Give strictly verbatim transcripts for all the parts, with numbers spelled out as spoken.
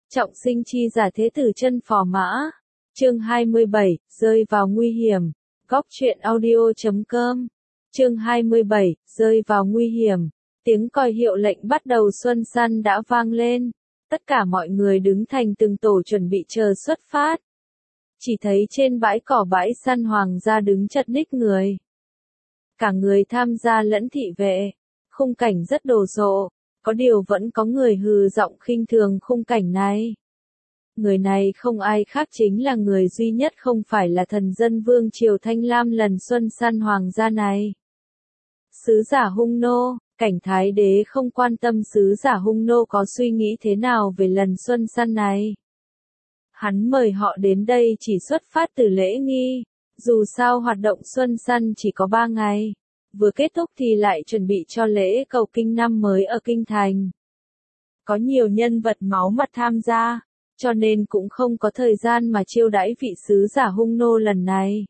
Trọng sinh chi giả thế tử chân phò mã. Chương hai mươi bảy, rơi vào nguy hiểm. Góc truyện audio chấm com. Chương hai mươi bảy, rơi vào nguy hiểm. Tiếng còi hiệu lệnh bắt đầu xuân săn đã vang lên. Tất cả mọi người đứng thành từng tổ chuẩn bị chờ xuất phát. Chỉ thấy trên bãi cỏ bãi săn hoàng gia đứng chật ních người. Cả người tham gia lẫn thị vệ. Khung cảnh rất đồ sộ. Có điều vẫn có người hừ giọng khinh thường khung cảnh này. Người này không ai khác chính là người duy nhất không phải là thần dân vương triều Thanh Lam lần xuân săn hoàng gia này. Sứ giả hung nô, cảnh thái đế không quan tâm sứ giả hung nô có suy nghĩ thế nào về lần xuân săn này. Hắn mời họ đến đây chỉ xuất phát từ lễ nghi, dù sao hoạt động xuân săn chỉ có ba ngày. Vừa kết thúc thì lại chuẩn bị cho lễ cầu kinh năm mới ở kinh thành. Có nhiều nhân vật máu mặt tham gia, cho nên cũng không có thời gian mà chiêu đãi vị sứ giả hung nô lần này.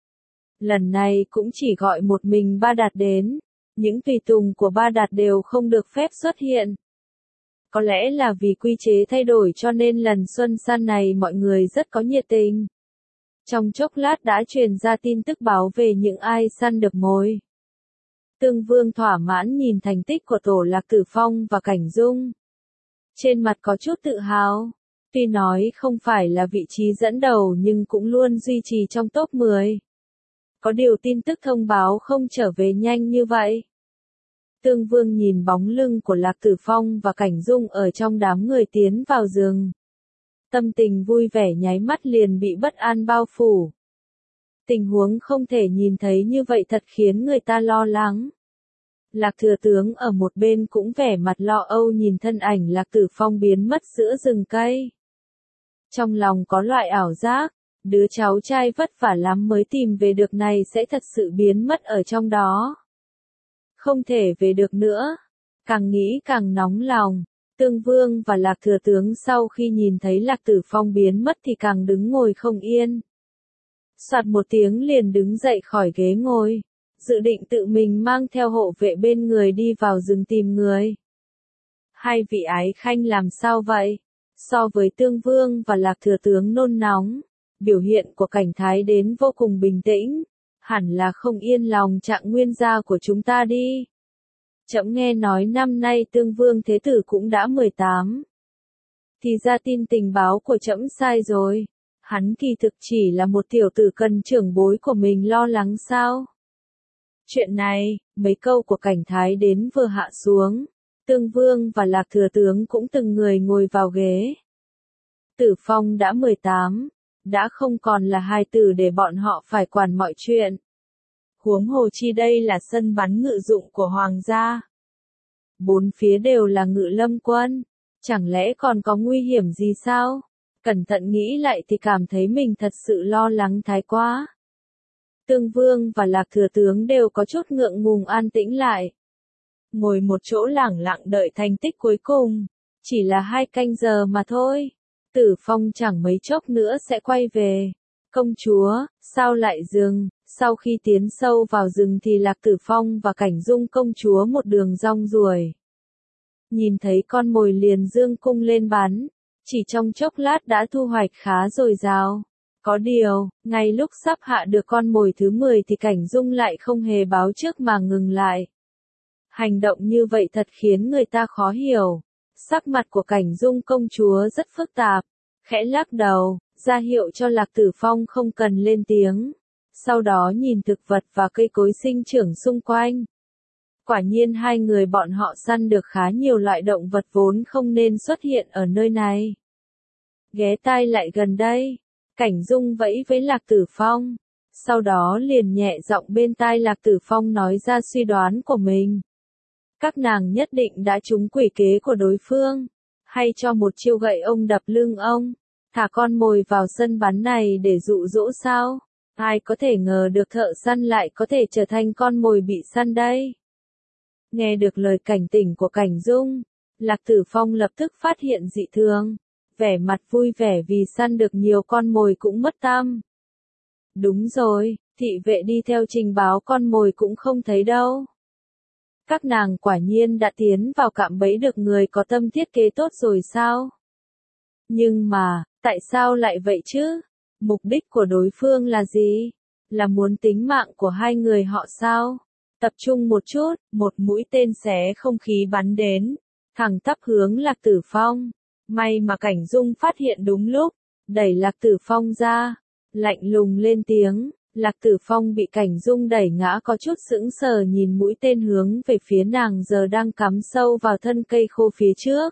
Lần này cũng chỉ gọi một mình Ba Đạt đến, những tùy tùng của Ba Đạt đều không được phép xuất hiện. Có lẽ là vì quy chế thay đổi cho nên lần xuân săn này mọi người rất có nhiệt tình. Trong chốc lát đã truyền ra tin tức báo về những ai săn được mồi. Tương Vương thỏa mãn nhìn thành tích của tổ Lạc Tử Phong và Cảnh Dung. Trên mặt có chút tự hào, tuy nói không phải là vị trí dẫn đầu nhưng cũng luôn duy trì trong top mười. Có điều tin tức thông báo không trở về nhanh như vậy. Tương Vương nhìn bóng lưng của Lạc Tử Phong và Cảnh Dung ở trong đám người tiến vào rừng. Tâm tình vui vẻ nháy mắt liền bị bất an bao phủ. Tình huống không thể nhìn thấy như vậy thật khiến người ta lo lắng. Lạc Thừa Tướng ở một bên cũng vẻ mặt lo âu nhìn thân ảnh Lạc Tử Phong biến mất giữa rừng cây. Trong lòng có loại ảo giác, đứa cháu trai vất vả lắm mới tìm về được này sẽ thật sự biến mất ở trong đó. Không thể về được nữa. Càng nghĩ càng nóng lòng. Tương Vương và Lạc Thừa Tướng sau khi nhìn thấy Lạc Tử Phong biến mất thì càng đứng ngồi không yên. Soạt một tiếng liền đứng dậy khỏi ghế ngồi, dự định tự mình mang theo hộ vệ bên người đi vào rừng tìm người. Hai vị ái khanh làm sao vậy? So với Tương Vương và Lạc Thừa Tướng nôn nóng, biểu hiện của cảnh thái đến vô cùng bình tĩnh, hẳn là không yên lòng trạng nguyên gia của chúng ta đi. Trẫm nghe nói năm nay Tương Vương Thế Tử cũng đã mười tám. Thì ra tin tình báo của trẫm sai rồi. Hắn kỳ thực chỉ là một tiểu tử cần trưởng bối của mình lo lắng sao? Chuyện này, mấy câu của cảnh thái đến vừa hạ xuống, Tương Vương và Lạc Thừa Tướng cũng từng người ngồi vào ghế. Tử Phong đã mười tám, đã không còn là hài tử để bọn họ phải quản mọi chuyện. Huống hồ chi đây là sân bắn ngự dụng của hoàng gia. Bốn phía đều là ngự lâm quân, chẳng lẽ còn có nguy hiểm gì sao? Cẩn thận nghĩ lại thì cảm thấy mình thật sự lo lắng thái quá. Tương Vương và Lạc Thừa Tướng đều có chút ngượng ngùng an tĩnh lại. Ngồi một chỗ lẳng lặng đợi thành tích cuối cùng. Chỉ là hai canh giờ mà thôi. Tử Phong chẳng mấy chốc nữa sẽ quay về. Công chúa, sao lại dừng? Sau khi tiến sâu vào rừng thì Lạc Tử Phong và Cảnh Dung công chúa một đường rong ruổi. Nhìn thấy con mồi liền dương cung lên bắn. Chỉ trong chốc lát đã thu hoạch khá dồi dào. Có điều, ngay lúc sắp hạ được con mồi thứ mười thì Cảnh Dung lại không hề báo trước mà ngừng lại. Hành động như vậy thật khiến người ta khó hiểu. Sắc mặt của Cảnh Dung công chúa rất phức tạp, khẽ lắc đầu, ra hiệu cho Lạc Tử Phong không cần lên tiếng. Sau đó nhìn thực vật và cây cối sinh trưởng xung quanh. Quả nhiên hai người bọn họ săn được khá nhiều loại động vật vốn không nên xuất hiện ở nơi này. Ghé tai lại gần đây, Cảnh Dung vẫy với Lạc Tử Phong. Sau đó liền nhẹ giọng bên tai Lạc Tử Phong nói ra suy đoán của mình. Các nàng nhất định đã trúng quỷ kế của đối phương, hay cho một chiêu gậy ông đập lưng ông, thả con mồi vào sân bắn này để dụ dỗ sao? Ai có thể ngờ được thợ săn lại có thể trở thành con mồi bị săn đây? Nghe được lời cảnh tỉnh của Cảnh Dung, Lạc Tử Phong lập tức phát hiện dị thường, vẻ mặt vui vẻ vì săn được nhiều con mồi cũng mất tăm. Đúng rồi, thị vệ đi theo trình báo con mồi cũng không thấy đâu. Các nàng quả nhiên đã tiến vào cạm bẫy được người có tâm thiết kế tốt rồi sao? Nhưng mà, tại sao lại vậy chứ? Mục đích của đối phương là gì? Là muốn tính mạng của hai người họ sao? Tập trung một chút, một mũi tên xé không khí bắn đến, thẳng tắp hướng Lạc Tử Phong. May mà Cảnh Dung phát hiện đúng lúc, đẩy Lạc Tử Phong ra, lạnh lùng lên tiếng. Lạc Tử Phong bị Cảnh Dung đẩy ngã có chút sững sờ nhìn mũi tên hướng về phía nàng giờ đang cắm sâu vào thân cây khô phía trước.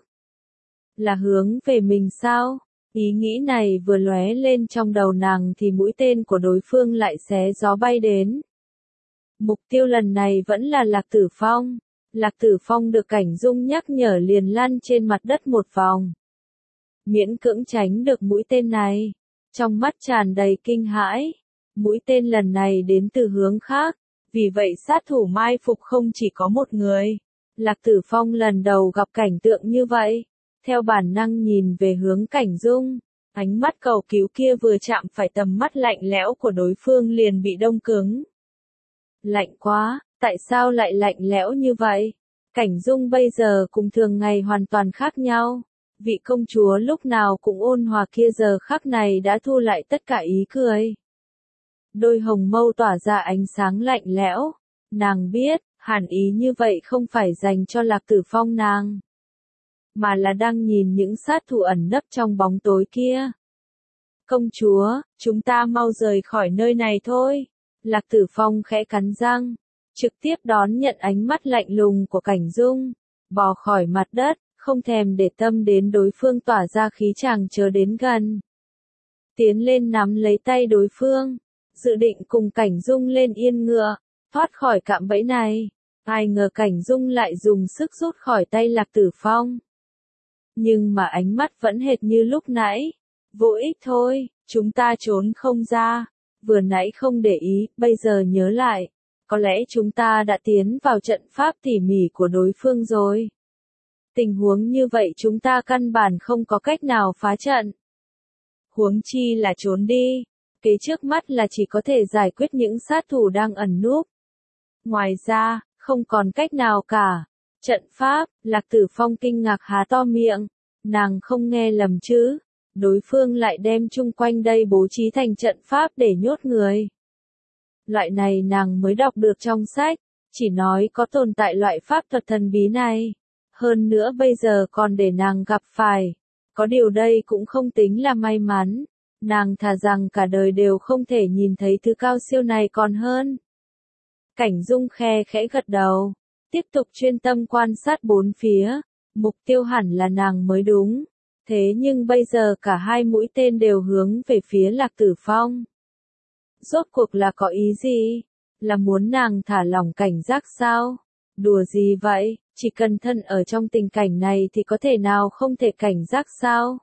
Là hướng về mình sao? Ý nghĩ này vừa lóe lên trong đầu nàng thì mũi tên của đối phương lại xé gió bay đến. Mục tiêu lần này vẫn là Lạc Tử Phong. Lạc Tử Phong được Cảnh Dung nhắc nhở liền lăn trên mặt đất một vòng. Miễn cưỡng tránh được mũi tên này. Trong mắt tràn đầy kinh hãi. Mũi tên lần này đến từ hướng khác. Vì vậy sát thủ mai phục không chỉ có một người. Lạc Tử Phong lần đầu gặp cảnh tượng như vậy. Theo bản năng nhìn về hướng Cảnh Dung. Ánh mắt cầu cứu kia vừa chạm phải tầm mắt lạnh lẽo của đối phương liền bị đông cứng. Lạnh quá, tại sao lại lạnh lẽo như vậy? Cảnh Dung bây giờ cùng thường ngày hoàn toàn khác nhau. Vị công chúa lúc nào cũng ôn hòa kia giờ khắc này đã thu lại tất cả ý cười. Đôi hồng mâu tỏa ra ánh sáng lạnh lẽo. Nàng biết, hẳn ý như vậy không phải dành cho Lạc Tử Phong nàng. Mà là đang nhìn những sát thủ ẩn nấp trong bóng tối kia. Công chúa, chúng ta mau rời khỏi nơi này thôi. Lạc Tử Phong khẽ cắn răng, trực tiếp đón nhận ánh mắt lạnh lùng của Cảnh Dung, bò khỏi mặt đất, không thèm để tâm đến đối phương tỏa ra khí chàng chờ đến gần. Tiến lên nắm lấy tay đối phương, dự định cùng Cảnh Dung lên yên ngựa, thoát khỏi cạm bẫy này. Ai ngờ Cảnh Dung lại dùng sức rút khỏi tay Lạc Tử Phong. Nhưng mà ánh mắt vẫn hệt như lúc nãy. Vô ích thôi, chúng ta trốn không ra. Vừa nãy không để ý, bây giờ nhớ lại. Có lẽ chúng ta đã tiến vào trận pháp tỉ mỉ của đối phương rồi. Tình huống như vậy chúng ta căn bản không có cách nào phá trận. Huống chi là trốn đi. Kế trước mắt là chỉ có thể giải quyết những sát thủ đang ẩn núp. Ngoài ra, không còn cách nào cả. Trận pháp, Lạc Tử Phong kinh ngạc há to miệng. Nàng không nghe lầm chứ. Đối phương lại đem chung quanh đây bố trí thành trận pháp để nhốt người. Loại này nàng mới đọc được trong sách, chỉ nói có tồn tại loại pháp thuật thần bí này. Hơn nữa bây giờ còn để nàng gặp phải. Có điều đây cũng không tính là may mắn. Nàng thà rằng cả đời đều không thể nhìn thấy thứ cao siêu này còn hơn. Cảnh Dung khe khẽ gật đầu. Tiếp tục chuyên tâm quan sát bốn phía. Mục tiêu hẳn là nàng mới đúng. Thế nhưng bây giờ cả hai mũi tên đều hướng về phía Lạc Tử Phong. Rốt cuộc là có ý gì? Là muốn nàng thả lỏng cảnh giác sao? Đùa gì vậy? Chỉ cần thân ở trong tình cảnh này thì có thể nào không thể cảnh giác sao?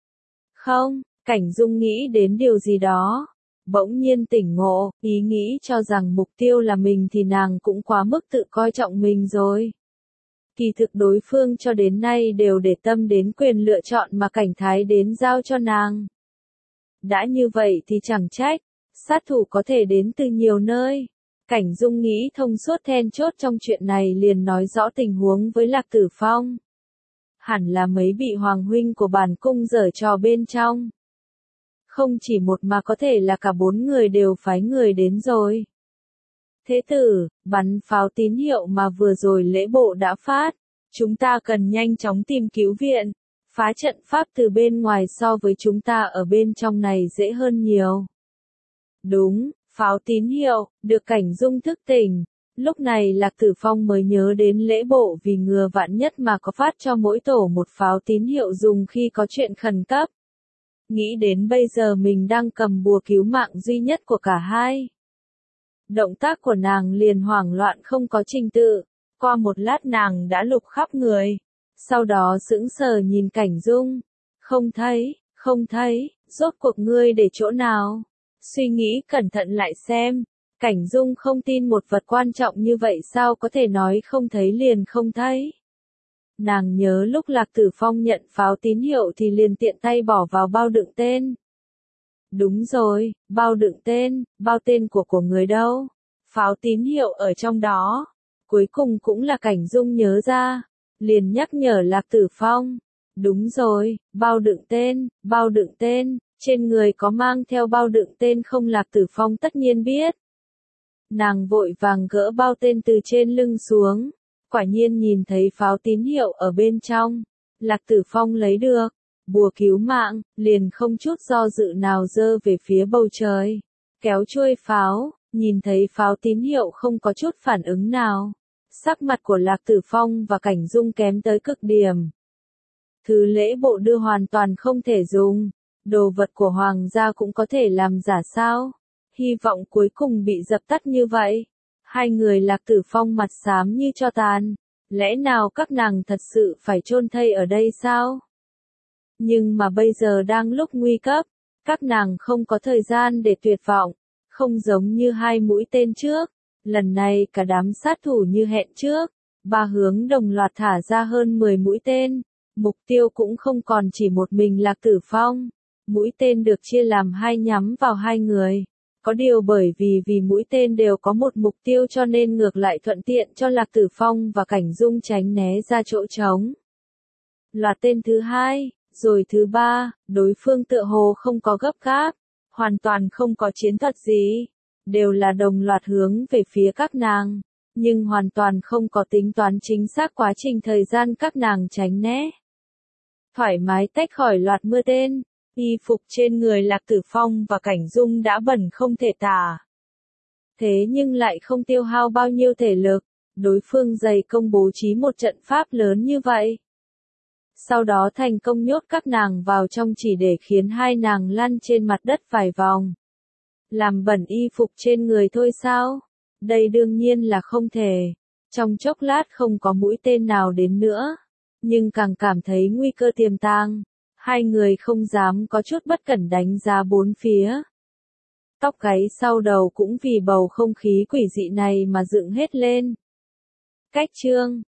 Không, Cảnh Dung nghĩ đến điều gì đó. Bỗng nhiên tỉnh ngộ, ý nghĩ cho rằng mục tiêu là mình thì nàng cũng quá mức tự coi trọng mình rồi. Kỳ thực đối phương cho đến nay đều để tâm đến quyền lựa chọn mà Cảnh Thái đến giao cho nàng. Đã như vậy thì chẳng trách, sát thủ có thể đến từ nhiều nơi. Cảnh Dung nghĩ thông suốt then chốt trong chuyện này liền nói rõ tình huống với Lạc Tử Phong. Hẳn là mấy vị hoàng huynh của bản cung giở trò bên trong. Không chỉ một mà có thể là cả bốn người đều phái người đến rồi. Thế tử, bắn pháo tín hiệu mà vừa rồi lễ bộ đã phát. Chúng ta cần nhanh chóng tìm cứu viện. Phá trận pháp từ bên ngoài so với chúng ta ở bên trong này dễ hơn nhiều. Đúng, pháo tín hiệu, được Cảnh Dung thức tỉnh. Lúc này Lạc Tử Phong mới nhớ đến lễ bộ vì ngừa vạn nhất mà có phát cho mỗi tổ một pháo tín hiệu dùng khi có chuyện khẩn cấp. Nghĩ đến bây giờ mình đang cầm bùa cứu mạng duy nhất của cả hai. Động tác của nàng liền hoảng loạn không có trình tự. Qua một lát nàng đã lục khắp người. Sau đó sững sờ nhìn Cảnh Dung. Không thấy, không thấy, rốt cuộc ngươi để chỗ nào? Suy nghĩ cẩn thận lại xem. Cảnh Dung không tin một vật quan trọng như vậy sao có thể nói không thấy liền không thấy. Nàng nhớ lúc Lạc Tử Phong nhận pháo tín hiệu thì liền tiện tay bỏ vào bao đựng tên. Đúng rồi, bao đựng tên, bao tên của của người đâu? Pháo tín hiệu ở trong đó. Cuối cùng cũng là Cảnh Dung nhớ ra. Liền nhắc nhở Lạc Tử Phong. Đúng rồi, bao đựng tên, bao đựng tên, trên người có mang theo bao đựng tên không Lạc Tử Phong tất nhiên biết. Nàng vội vàng gỡ bao tên từ trên lưng xuống, quả nhiên nhìn thấy pháo tín hiệu ở bên trong. Lạc Tử Phong lấy được bùa cứu mạng, liền không chút do dự nào giơ về phía bầu trời, kéo chuôi pháo, nhìn thấy pháo tín hiệu không có chút phản ứng nào. Sắc mặt của Lạc Tử Phong và Cảnh Dung kém tới cực điểm. Thứ lễ bộ đưa hoàn toàn không thể dùng, đồ vật của hoàng gia cũng có thể làm giả sao? Hy vọng cuối cùng bị dập tắt như vậy. Hai người Lạc Tử Phong mặt xám như tro tàn, lẽ nào các nàng thật sự phải chôn thây ở đây sao? Nhưng mà bây giờ đang lúc nguy cấp, các nàng không có thời gian để tuyệt vọng, không giống như hai mũi tên trước. Lần này cả đám sát thủ như hẹn trước, ba hướng đồng loạt thả ra hơn mười mũi tên, mục tiêu cũng không còn chỉ một mình Lạc Tử Phong. Mũi tên được chia làm hai nhắm vào hai người. Có điều bởi vì vì mũi tên đều có một mục tiêu cho nên ngược lại thuận tiện cho Lạc Tử Phong và Cảnh Dung tránh né ra chỗ trống. Loạt tên thứ hai, rồi thứ ba, đối phương tựa hồ không có gấp gáp, hoàn toàn không có chiến thuật gì, đều là đồng loạt hướng về phía các nàng, nhưng hoàn toàn không có tính toán chính xác quá trình thời gian các nàng tránh né. Thoải mái tách khỏi loạt mưa tên, y phục trên người Lạc Tử Phong và Cảnh Dung đã bẩn không thể tả. Thế nhưng lại không tiêu hao bao nhiêu thể lực, đối phương dày công bố trí một trận pháp lớn như vậy. Sau đó thành công nhốt các nàng vào trong chỉ để khiến hai nàng lăn trên mặt đất vài vòng. Làm bẩn y phục trên người thôi sao? Đây đương nhiên là không thể. Trong chốc lát không có mũi tên nào đến nữa. Nhưng càng cảm thấy nguy cơ tiềm tàng. Hai người không dám có chút bất cẩn đánh giá bốn phía. Tóc gáy sau đầu cũng vì bầu không khí quỷ dị này mà dựng hết lên. Cách chương